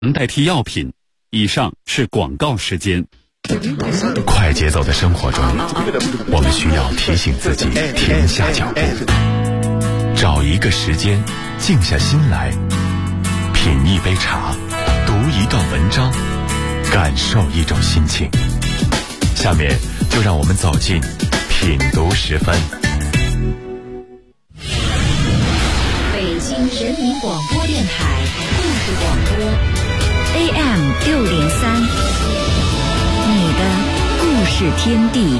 能代替药品。以上是广告时间。 快节奏的生活中，我们需要提醒自己停下脚步，找一个时间静下心来，品一杯茶，读一段文章，感受一种心情。下面就让我们走进品读时分。 北京人民广播电台故事广播 AM603，你的故事天地。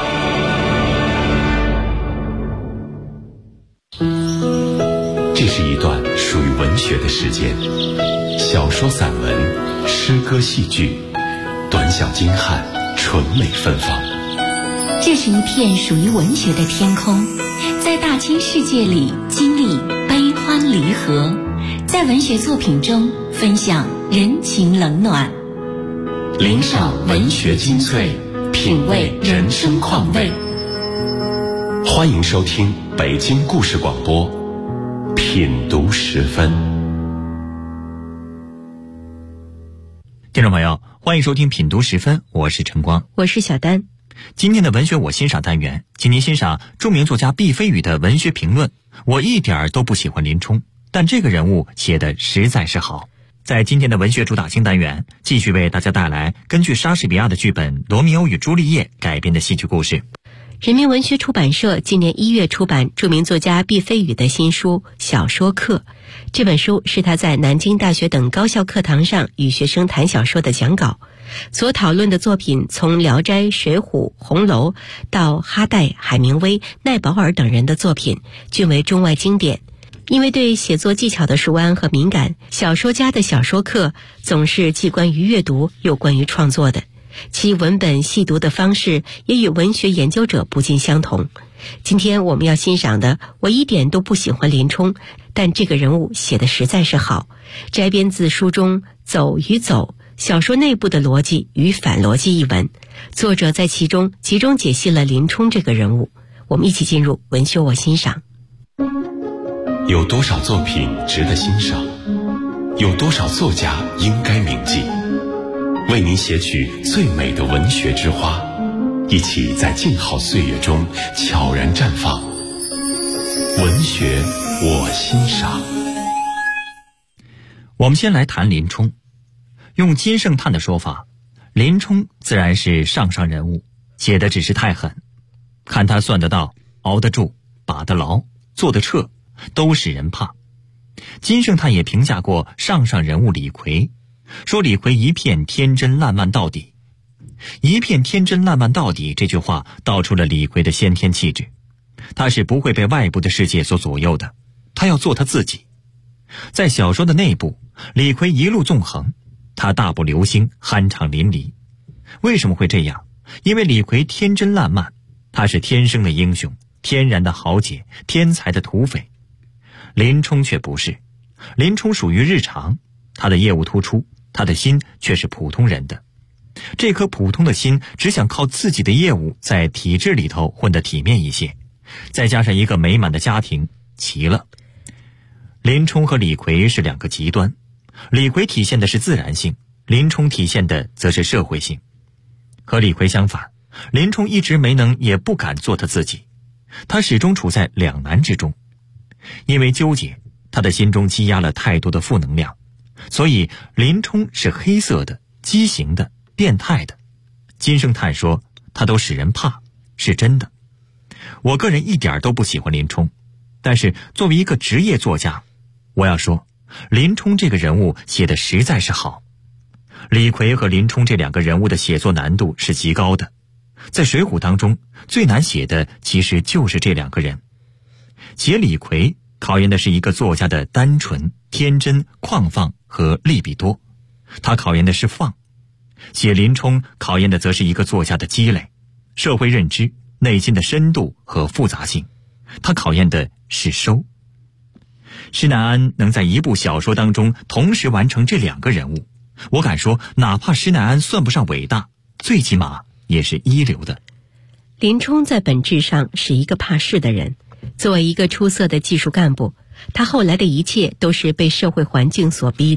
这是一段属于文学的时间，小说、散文、诗歌、戏剧，短小精悍，纯美芬芳。 这是一片属于文学的天空，在大千世界里经历悲欢离合，在文学作品中分享人情冷暖， 聆赏文学精粹，品味人生况味。欢迎收听北京故事广播品读时分。 听众朋友，欢迎收听品读时分，我是晨光， 我是小丹。 今天的文学我欣赏单元，请您欣赏著名作家毕飞宇的文学评论。我一点都不喜欢林冲，但这个人物写得实在是好。在今天的文学主打星单元，继续为大家带来根据莎士比亚的剧本《罗密欧与朱丽叶》改编的戏剧故事。 人民文学出版社今年1月出版著名作家毕飞宇的新书《小说课》。这本书是他在南京大学等高校课堂上与学生谈小说的讲稿，所讨论的作品从《聊斋》《水浒》《红楼》到哈代、海明威、奈保尔等人的作品，均为中外经典。因为对写作技巧的熟谙和敏感，小说家的小说课总是既关于阅读又关于创作的，其文本细读的方式也与文学研究者不尽相同。今天我们要欣赏的，我一点都不喜欢林冲，但这个人物写得实在是好。摘编自书中走与走，小说内部的逻辑与反逻辑一文，作者在其中集中解析了林冲这个人物。我们一起进入文学我欣赏。 有多少作品值得欣赏？有多少作家应该铭记？为您写取最美的文学之花，一起在静好岁月中悄然绽放。文学我欣赏。 我们先来谈林冲。用金圣叹的说法，林冲自然是上人物，写的只是太狠。看他算得到，熬得住，把得牢，做得彻，都使人怕。金圣叹也评价过上人物李逵，说李逵一片天真烂漫到底。一片天真烂漫到底这句话道出了李逵的先天气质，他是不会被外部的世界所左右的，他要做他自己。在小说的内部，李逵一路纵横，他大步流星，酣畅淋漓。为什么会这样？因为李逵天真烂漫，他是天生的英雄，天然的豪杰，天才的土匪。林冲却不是，林冲属于日常，他的业务突出，他的心却是普通人的。这颗普通的心只想靠自己的业务在体制里头混得体面一些，再加上一个美满的家庭，齐了。林冲和李逵是两个极端，李逵体现的是自然性，林冲体现的则是社会性。和李逵相反，林冲一直没能也不敢做他自己，他始终处在两难之中。因为纠结，他的心中积压了太多的负能量，所以林冲是黑色的、畸形的、变态的。金圣叹说他都使人怕，是真的。我个人一点都不喜欢林冲，但是作为一个职业作家，我要说林冲这个人物写得实在是好。李逵和林冲这两个人物的写作难度是极高的，在水浒当中最难写的其实就是这两个人。写李逵考验的是一个作家的单纯、天真、旷放和利比多，他考验的是放。写林冲考验的则是一个作家的积累、社会认知、内心的深度和复杂性，他考验的是收。施耐庵能在一部小说当中同时完成这两个人物，我敢说哪怕施耐庵算不上伟大，最起码也是一流的。 林冲在本质上是一个怕事的人，作为一个出色的技术干部，他后来的一切都是被社会环境所逼的，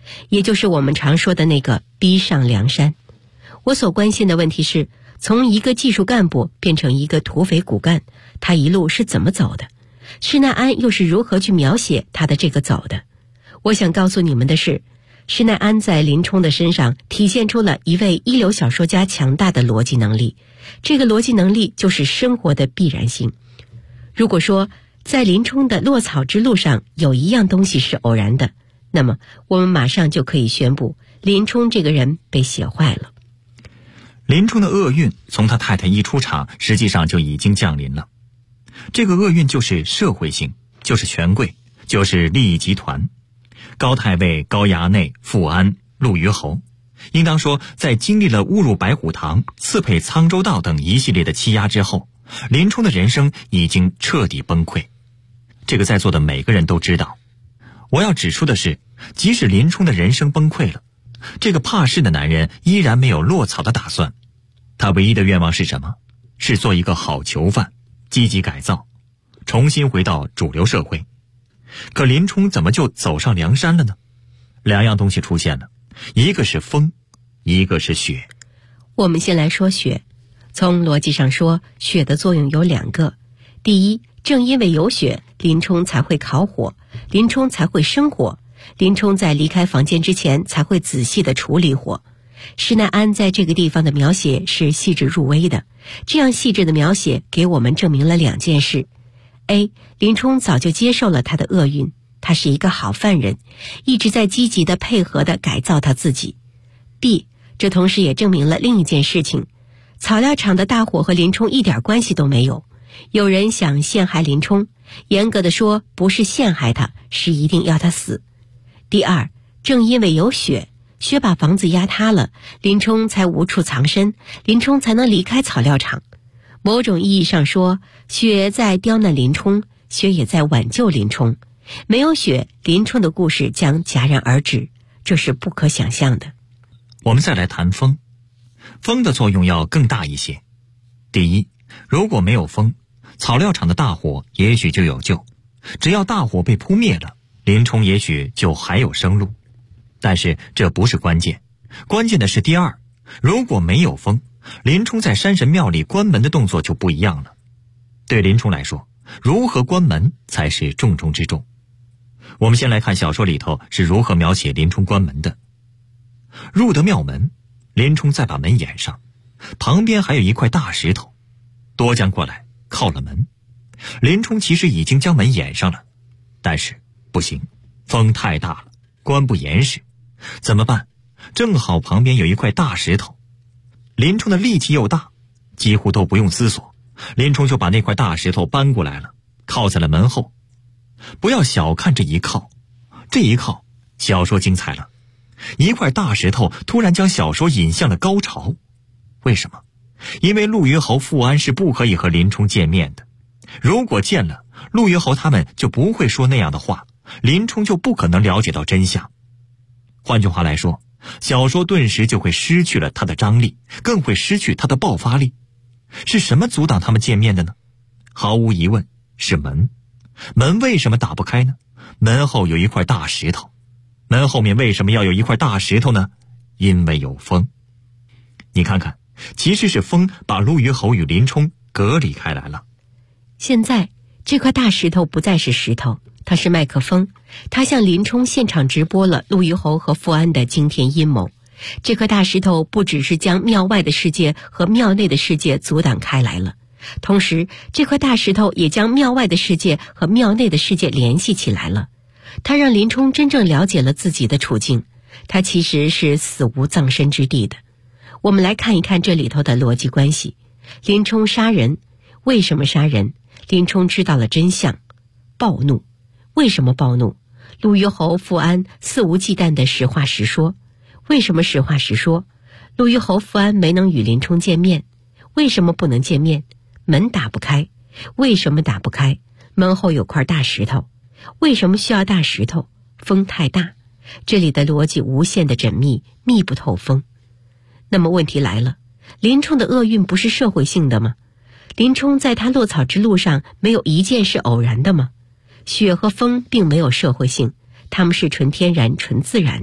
也就是我们常说的那个逼上梁山。我所关心的问题是，从一个技术干部变成一个土匪骨干，他一路是怎么走的？施耐庵又是如何去描写他的这个走的？我想告诉你们的是，施耐庵在林冲的身上体现出了一位一流小说家强大的逻辑能力，这个逻辑能力就是生活的必然性。如果说在林冲的落草之路上有一样东西是偶然的，那么我们马上就可以宣布林冲这个人被写坏了。 林冲的厄运从他太太一出场实际上就已经降临了。这个厄运就是社会性，就是权贵，就是利益集团。高太尉、高衙内、富安、陆虞侯，应当说在经历了误入白虎堂、刺配沧州道等一系列的欺压之后，林冲的人生已经彻底崩溃。这个在座的每个人都知道。我要指出的是，即使林冲的人生崩溃了，这个怕事的男人依然没有落草的打算。他唯一的愿望是什么？是做一个好囚犯，积极改造，重新回到主流社会。可林冲怎么就走上梁山了呢？两样东西出现了，一个是风，一个是雪。 我们先来说雪。从逻辑上说，雪的作用有两个。第一，正因为有雪，林冲才会烤火，林冲才会生火，林冲在离开房间之前才会仔细地处理火。施耐庵在这个地方的描写是细致入微的，这样细致的描写给我们证明了两件事。A. 林冲早就接受了他的厄运，他是一个好犯人，一直在积极地配合地改造他自己。B. 这同时也证明了另一件事情，草料场的大火和林冲一点关系都没有。有人想陷害林冲，严格的说不是陷害他，是一定要他死。第二，正因为有雪，雪把房子压塌了，林冲才无处藏身，林冲才能离开草料场。某种意义上说，雪在刁难林冲，雪也在挽救林冲。没有雪，林冲的故事将戛然而止，这是不可想象的。 我们再来谈风。风的作用要更大一些。第一，如果没有风，草料场的大火也许就有救，只要大火被扑灭了，林冲也许就还有生路。但是这不是关键，关键的是第二，如果没有风，林冲在山神庙里关门的动作就不一样了。对林冲来说，如何关门才是重中之重。我们先来看小说里头是如何描写林冲关门的。入得庙门，林冲再把门掩上，旁边还有一块大石头，夺将过来靠了门。林冲其实已经将门掩上了，但是不行，风太大了，关不严实。怎么办？正好旁边有一块大石头，林冲的力气又大，几乎都不用思索，林冲就把那块大石头搬过来了，靠在了门后。不要小看这一靠，这一靠，小说精彩了。一块大石头突然将小说引向了高潮。为什么？因为陆虞侯、富安是不可以和林冲见面的。如果见了，陆虞侯他们就不会说那样的话，林冲就不可能了解到真相。换句话来说，小说顿时就会失去了它的张力，更会失去它的爆发力。是什么阻挡他们见面的呢？毫无疑问是门。门为什么打不开呢？门后有一块大石头。门后面为什么要有一块大石头呢？因为有风。你看看，其实是风把陆虞侯与林冲隔离开来了。 现在这块大石头不再是石头，它是麦克风，它向林冲现场直播了陆虞侯和富安的惊天阴谋。这块大石头不只是将庙外的世界和庙内的世界阻挡开来了，同时这块大石头也将庙外的世界和庙内的世界联系起来了。它让林冲真正了解了自己的处境，他其实是死无葬身之地的。我们来看一看这里头的逻辑关系。林冲杀人，为什么杀人？林冲知道了真相，暴怒。为什么暴怒？陆虞侯、富安肆无忌惮的实话实说。为什么实话实说？陆虞侯、富安没能与林冲见面。为什么不能见面？门打不开。为什么打不开？门后有块大石头。为什么需要大石头？风太大。这里的逻辑无限的缜密，密不透风。那么问题来了，林冲的厄运不是社会性的吗？林冲在他落草之路上没有一件是偶然的吗？雪和风并没有社会性，它们是纯天然、纯自然的。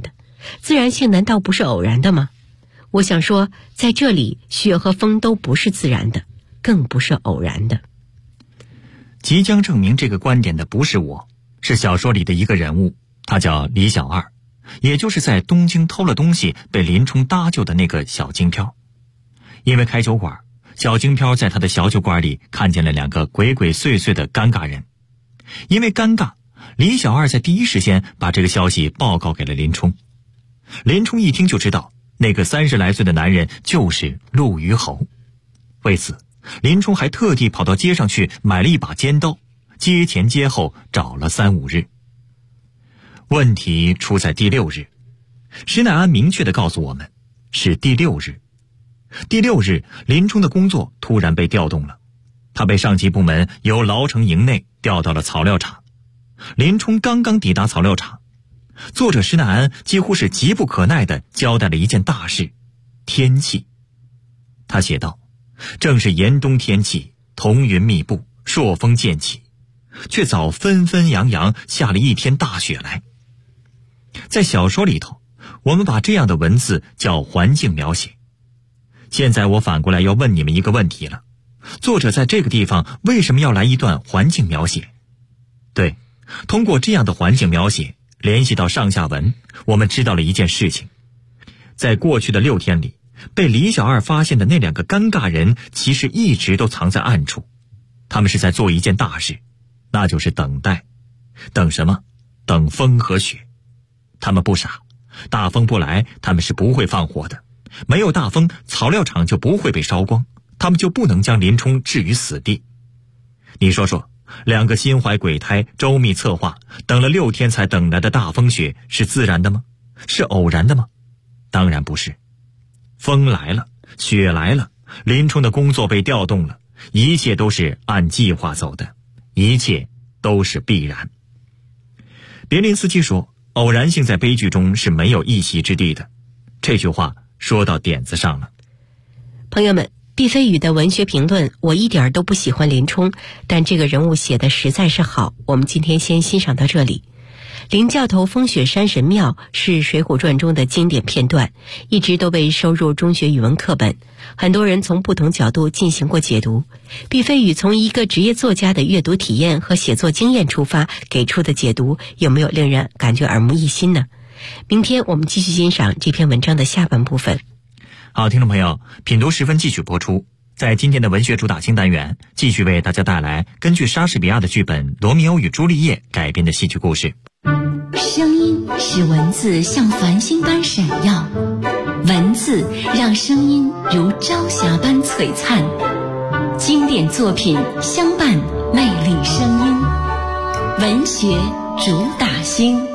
自然性难道不是偶然的吗？我想说，在这里，雪和风都不是自然的，更不是偶然的。 即将证明这个观点的不是我，是小说里的一个人物，他叫李小二，也就是在东京偷了东西被林冲搭救的那个小京漂。因为开酒馆，小京漂在他的小酒馆里看见了2个鬼鬼祟祟的尴尬人。因为尴尬，李小二在第一时间把这个消息报告给了林冲。林冲一听就知道那个30来岁的男人就是陆虞侯。为此，林冲还特地跑到街上去买了一把尖刀，街前街后找了3、5日。问题出在第6日，施耐庵明确地告诉我们，是第6日。第6日，林冲的工作突然被调动了，他被上级部门由牢城营内调到了草料场。林冲刚刚抵达草料场，作者施耐庵几乎是急不可耐地交代了一件大事：天气。他写道，正是严冬天气，彤云密布，朔风渐起，却早纷纷扬扬下了一天大雪来。在小说里头，我们把这样的文字叫环境描写。现在我反过来要问你们一个问题了，作者在这个地方为什么要来一段环境描写？对，通过这样的环境描写联系到上下文，我们知道了一件事情。在过去的6天里，被李小二发现的那2个尴尬人其实一直都藏在暗处，他们是在做一件大事，那就是等待。等什么？等风和雪。他们不傻，大风不来，他们是不会放火的。没有大风，草料场就不会被烧光，他们就不能将林冲置于死地。你说说，2个心怀鬼胎、周密策划，等了6天才等来的大风雪是自然的吗？是偶然的吗？当然不是。风来了，雪来了，林冲的工作被调动了，一切都是按计划走的，一切都是必然。别林斯基说，偶然性在悲剧中是没有一席之地的。这句话说到点子上了。 朋友们，毕飞宇的文学评论，我一点都不喜欢林冲，但这个人物写得实在是好，我们今天先欣赏到这里。林教头风雪山神庙是《水浒传》中的经典片段，一直都被收入中学语文课本，很多人从不同角度进行过解读。毕飞宇从一个职业作家的阅读体验和写作经验出发给出的解读，有没有令人感觉耳目一新呢？明天我们继续欣赏这篇文章的下半部分。 好，听众朋友，品读10分继续播出。在今天的文学主打新单元，继续为大家带来根据莎士比亚的剧本《罗密欧与朱丽叶》改编的戏剧故事。 声音使文字像繁星般闪耀，文字让声音如朝霞般璀璨。经典作品相伴，魅力声音，文学主打星。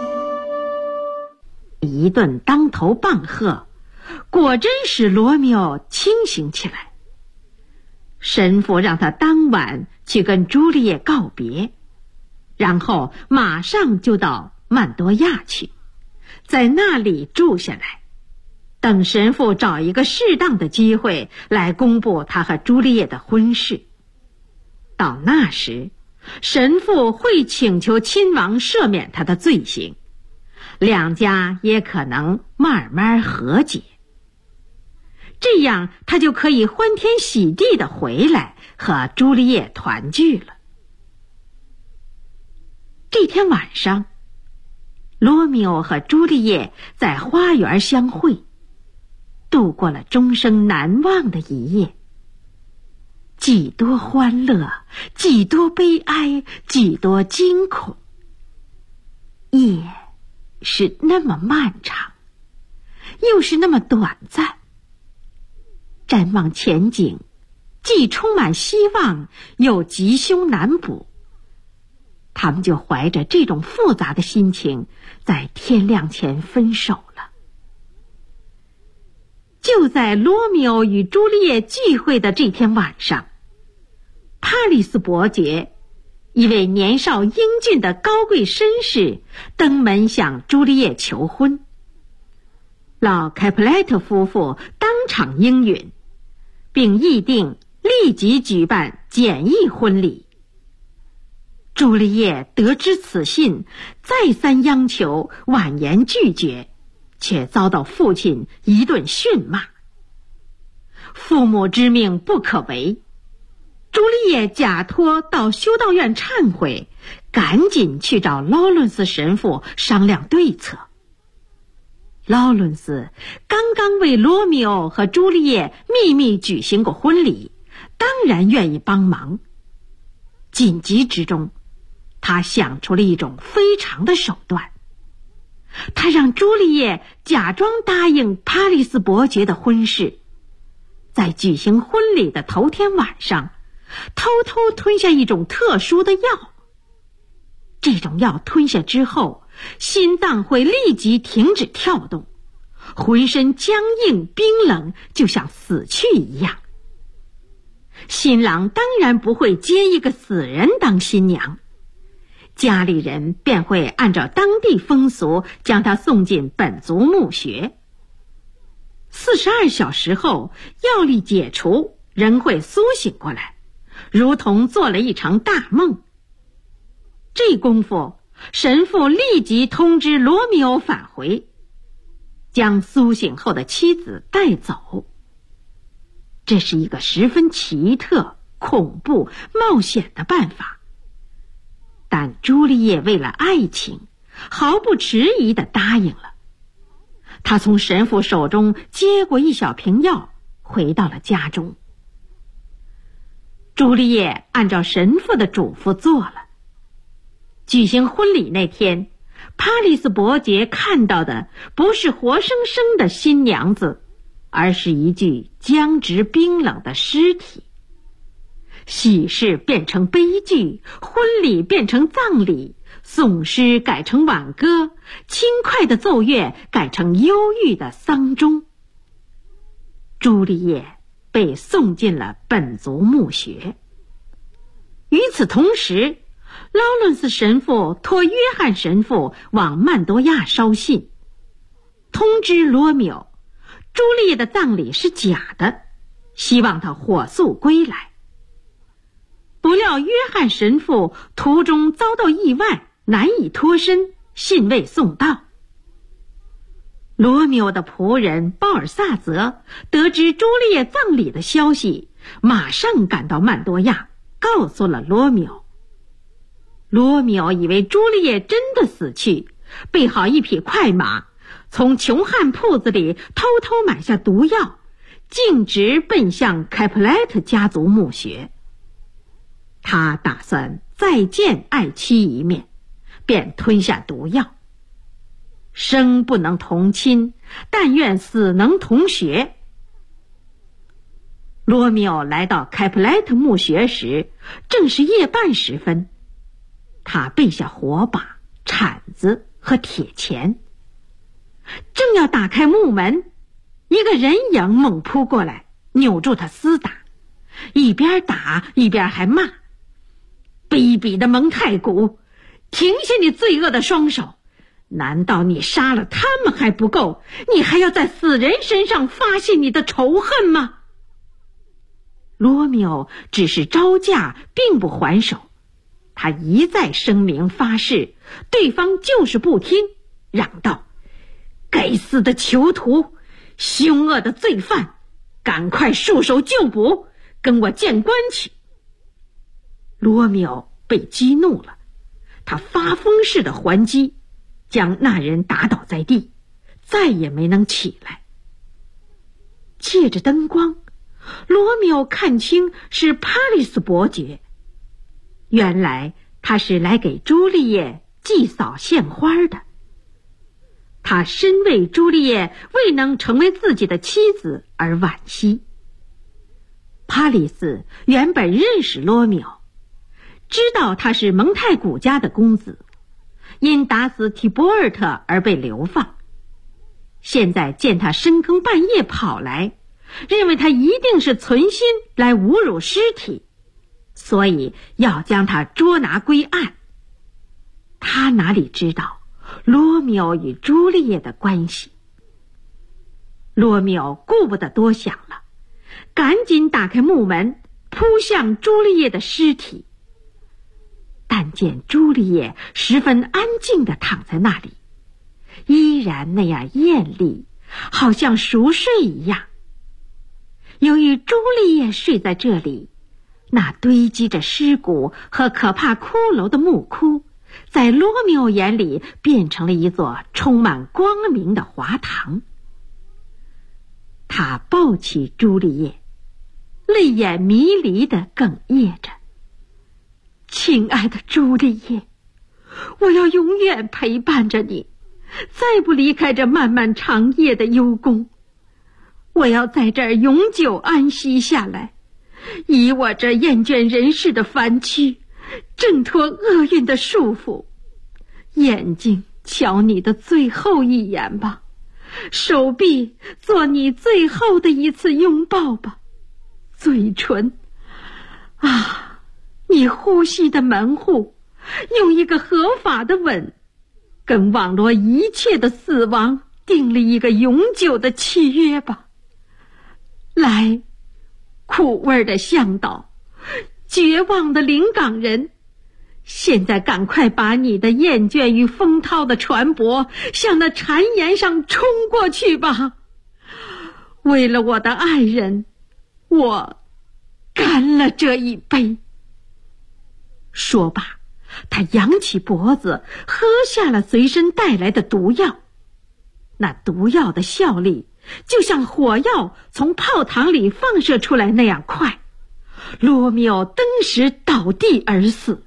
一顿当头棒喝，果真使罗密欧清醒起来。神父让他当晚去跟朱丽叶告别，然后马上就到曼多亚去，在那里住下来，等神父找一个适当的机会来公布他和朱丽叶的婚事。到那时，神父会请求亲王赦免他的罪行，两家也可能慢慢和解，这样他就可以欢天喜地地回来和朱丽叶团聚了。这天晚上，罗密欧和朱丽叶在花园相会，度过了终生难忘的一夜。几多欢乐，几多悲哀，几多惊恐。夜是那么漫长，又是那么短暂。展望前景，既充满希望，又吉凶难卜。他们就怀着这种复杂的心情，在天亮前分手了。就在罗密欧与朱丽叶聚会的这天晚上，帕里斯伯爵，一位年少英俊的高贵绅士，登门向朱丽叶求婚。老开普莱特夫妇当场应允，并议定立即举办简易婚礼。朱丽叶得知此信，再三央求，婉言拒绝， 却遭到父亲一顿训骂。父母之命不可违，朱丽叶假托到修道院忏悔，赶紧去找劳伦斯神父商量对策。劳伦斯刚刚为罗密欧和朱丽叶秘密举行过婚礼，当然愿意帮忙。紧急之中，他想出了一种非常的手段。他让朱丽叶假装答应帕里斯伯爵的婚事，在举行婚礼的头天晚上，偷偷吞下一种特殊的药。这种药吞下之后，心脏会立即停止跳动，浑身僵硬冰冷，就像死去一样。新郎当然不会接一个死人当新娘，家里人便会按照当地风俗将他送进本族墓穴。42小时后，药力解除，人会苏醒过来，如同做了一场大梦。这功夫，神父立即通知罗密欧返回，将苏醒后的妻子带走。这是一个十分奇特、恐怖、冒险的办法，但朱丽叶为了爱情，毫不迟疑地答应了。她从神父手中接过一小瓶药，回到了家中。朱丽叶按照神父的嘱咐做了。举行婚礼那天，帕里斯伯爵看到的不是活生生的新娘子，而是一具僵直冰冷的尸体。喜事变成悲剧，婚礼变成葬礼，颂诗改成挽歌，轻快的奏乐改成忧郁的丧钟。朱丽叶被送进了本族墓穴。与此同时，劳伦斯神父托约翰神父往曼多亚捎信，通知罗密欧，朱丽叶的葬礼是假的，希望他火速归来。不料约翰神父途中遭到意外，难以脱身，信未送到。罗密欧的仆人鲍尔萨泽得知朱丽叶葬礼的消息，马上赶到曼多亚，告诉了罗密欧。罗密欧以为朱丽叶真的死去，备好一匹快马，从穷汉铺子里偷偷买下毒药，径直奔向开普莱特家族墓穴。他打算再见爱妻一面，便吞下毒药。生不能同亲，但愿死能同穴。罗密欧来到开普莱特墓穴时，正是夜半时分。他备下火把、铲子和铁钳，正要打开墓门，一个人影猛扑过来，扭住他厮打，一边打一边还骂：卑鄙的蒙太古，停下你罪恶的双手！难道你杀了他们还不够？你还要在死人身上发泄你的仇恨吗？罗密欧只是招架，并不还手。他一再声明发誓，对方就是不听，嚷道：该死的囚徒，凶恶的罪犯，赶快束手就捕，跟我见官去！罗密欧被激怒了，他发疯似的还击，将那人打倒在地，再也没能起来。借着灯光，罗密欧看清是帕里斯伯爵。原来他是来给朱丽叶祭扫献花的。他深为朱丽叶未能成为自己的妻子而惋惜。帕里斯原本认识罗密欧，知道他是蒙太古家的公子，因打死提波尔特而被流放。现在见他深更半夜跑来，认为他一定是存心来侮辱尸体，所以要将他捉拿归案。他哪里知道罗密欧与朱丽叶的关系？罗密欧顾不得多想了，赶紧打开木门，扑向朱丽叶的尸体。但见朱丽叶十分安静地躺在那里， 依然那样艳丽，好像熟睡一样。由于朱丽叶睡在这里，那堆积着尸骨和可怕骷髅的墓窟，在罗密欧眼里变成了一座充满光明的华堂。他抱起朱丽叶，泪眼迷离地哽咽着：亲爱的朱丽叶，我要永远陪伴着你，再不离开这漫漫长夜的幽宫。我要在这儿永久安息下来，以我这厌倦人世的烦躯，挣脱厄运的束缚。眼睛瞧你的最后一眼吧，手臂做你最后的一次拥抱吧，嘴唇啊，你呼吸的门户，用一个合法的吻，跟网罗一切的死亡订了一个永久的契约吧。来，苦味的向导，绝望的临港人，现在赶快把你的厌倦与风涛的船舶向那谗言上冲过去吧。为了我的爱人，我干了这一杯。说罢，他扬起脖子，喝下了随身带来的毒药。那毒药的效力就像火药从炮膛里放射出来那样快，罗密欧登时倒地而死。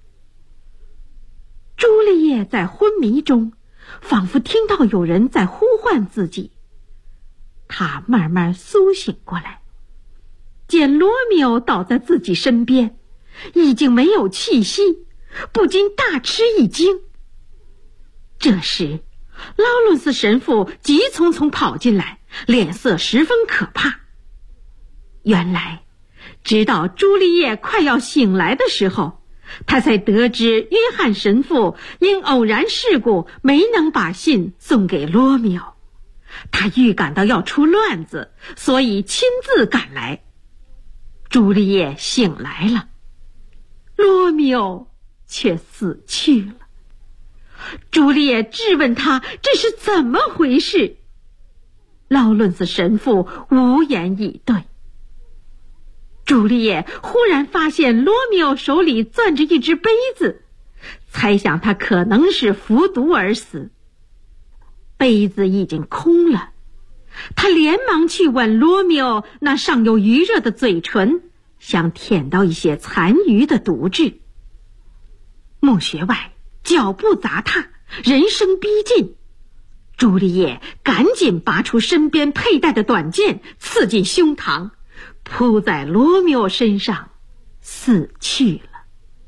朱丽叶在昏迷中仿佛听到有人在呼唤自己，她慢慢苏醒过来，见罗密欧倒在自己身边，已经没有气息，不禁大吃一惊。这时劳伦斯神父急匆匆跑进来，脸色十分可怕。原来直到朱丽叶快要醒来的时候，他才得知约翰神父因偶然事故没能把信送给罗密欧。他预感到要出乱子，所以亲自赶来。朱丽叶醒来了，罗密欧却死去了。朱丽叶质问他这是怎么回事，劳伦斯神父无言以对。朱丽叶忽然发现罗密欧手里攥着一只杯子，猜想他可能是服毒而死。杯子已经空了，他连忙去吻罗密欧那尚有余热的嘴唇，想舔到一些残余的毒质。墓穴外脚步杂沓，人声逼近，朱丽叶赶紧拔出身边佩戴的短剑，刺进胸膛，扑在罗密欧身上，死去了。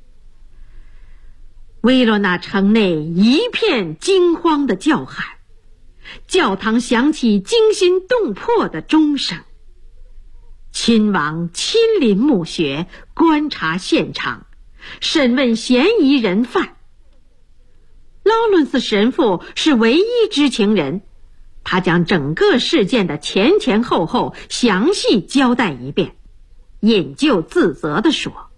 维罗纳城内一片惊慌的叫喊，教堂响起惊心动魄的钟声。亲王亲临墓穴，观察现场，审问嫌疑人犯。劳伦斯神父是唯一知情人，他将整个事件的前前后后详细交代一遍，引咎自责地说：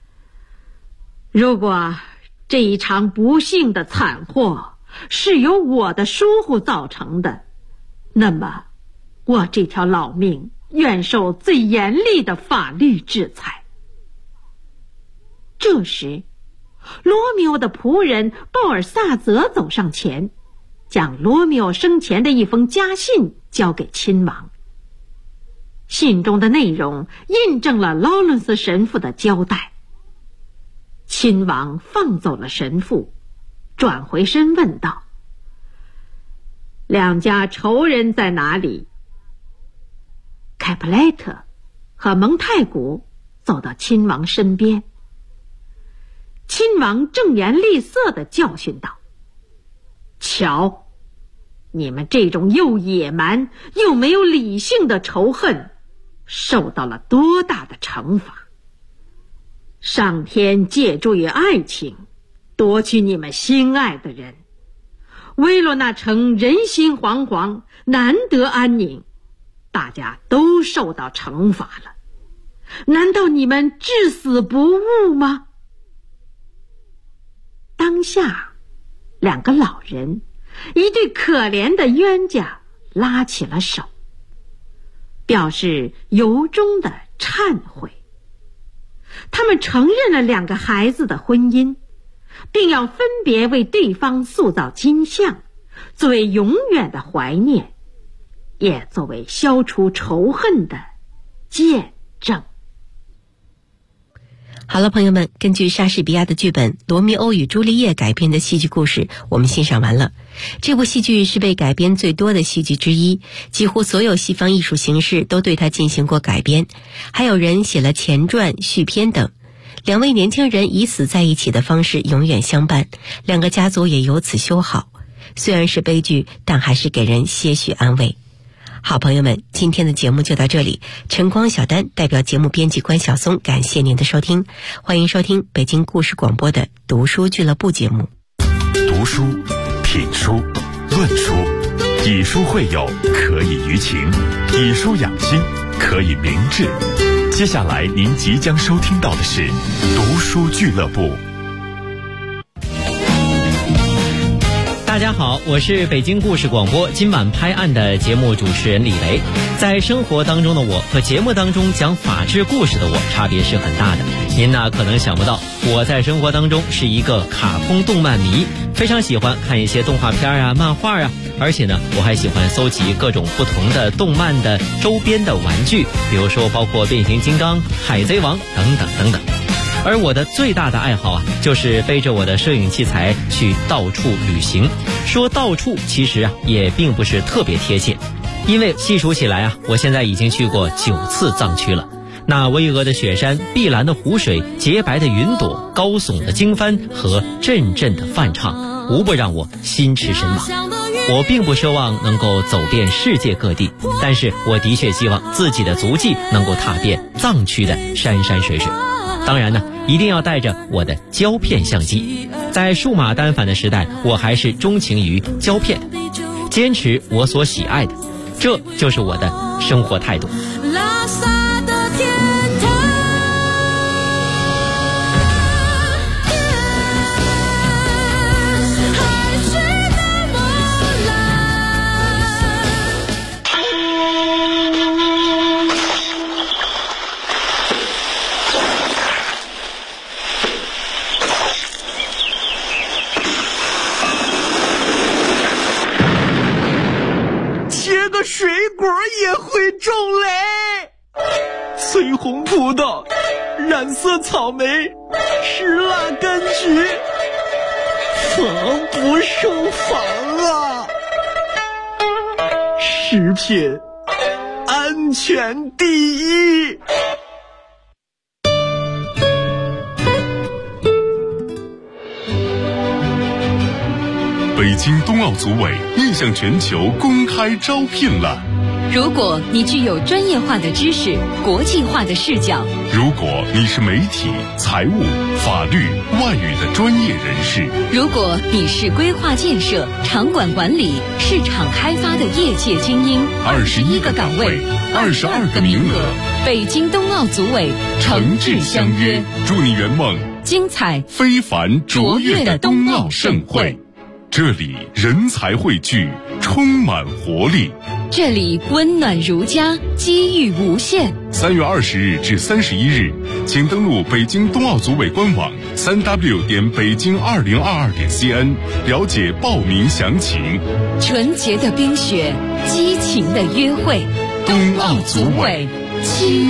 如果这一场不幸的惨祸是由我的疏忽造成的，那么我这条老命愿受最严厉的法律制裁。这时罗密欧的仆人鲍尔萨泽走上前，将罗密欧生前的一封家信交给亲王。信中的内容印证了劳伦斯神父的交代。亲王放走了神父，转回身问道：两家仇人在哪里？凯普莱特和蒙太古走到亲王身边。亲王正言厉色地教训道：瞧，你们这种又野蛮又没有理性的仇恨受到了多大的惩罚。上天借助于爱情夺去你们心爱的人，维罗纳城人心惶惶，难得安宁，大家都受到惩罚了。难道你们至死不悟吗？当下两个老人一对可怜的冤家拉起了手，表示由衷的忏悔。他们承认了2个孩子的婚姻，并要分别为对方塑造金像，作为永远的怀念，也作为消除仇恨的见证。 好了，朋友们，根据莎士比亚的剧本《罗密欧与朱丽叶》改编的戏剧故事我们欣赏完了。这部戏剧是被改编最多的戏剧之一，几乎所有西方艺术形式都对它进行过改编，还有人写了前传、续篇等。2位年轻人以死在一起的方式永远相伴，2个家族也由此修好。虽然是悲剧，但还是给人些许安慰。好朋友们，今天的节目就到这里。晨光小丹代表节目编辑关晓松，感谢您的收听，欢迎收听北京故事广播的读书俱乐部节目。 读书、品书、论书，以书会友，可以娱情；以书养心，可以明志。接下来您即将收听到的是读书俱乐部。 大家好，我是北京故事广播今晚拍案的节目主持人李雷。在生活当中的我和节目当中讲法治故事的我差别是很大的。您呢可能想不到，我在生活当中是一个卡通动漫迷，非常喜欢看一些动画片啊、漫画啊，而且呢我还喜欢搜集各种不同的动漫的周边的玩具，比如说包括变形金刚、海贼王等等等等。而我的最大的爱好啊，就是背着我的摄影器材去到处旅行。说到处其实啊也并不是特别贴切，因为细数起来啊，我现在已经去过9次藏区了。那巍峨的雪山、碧蓝的湖水、洁白的云朵、高耸的经幡和阵阵的梵唱，无不让我心驰神往。我并不奢望能够走遍世界各地，但是我的确希望自己的足迹能够踏遍藏区的山山水水。当然呢，一定要带着我的胶片相机。在数码单反的时代，我还是钟情于胶片的，坚持我所喜爱的，这就是我的生活态度。 水果也会种雷，翠红葡萄、染色草莓、石蜡柑橘，防不胜防啊！食品安全第一。 北京冬奥组委面向全球公开招聘了。 如果你具有专业化的知识、国际化的视角， 如果你是媒体、财务、法律、外语的专业人士， 如果你是规划建设、场馆管理、市场开发的业界精英，21个岗位，22个名额，北京冬奥组委诚挚相约， 祝你圆梦精彩非凡卓越的冬奥盛会。这里人才汇聚，充满活力。 这里温暖如家，机遇无限。 3月20日至31日，请登录北京冬奥组委官网3w.北京2022.cn 了解报名详情。 纯洁的冰雪，激情的约会， 冬奥组委7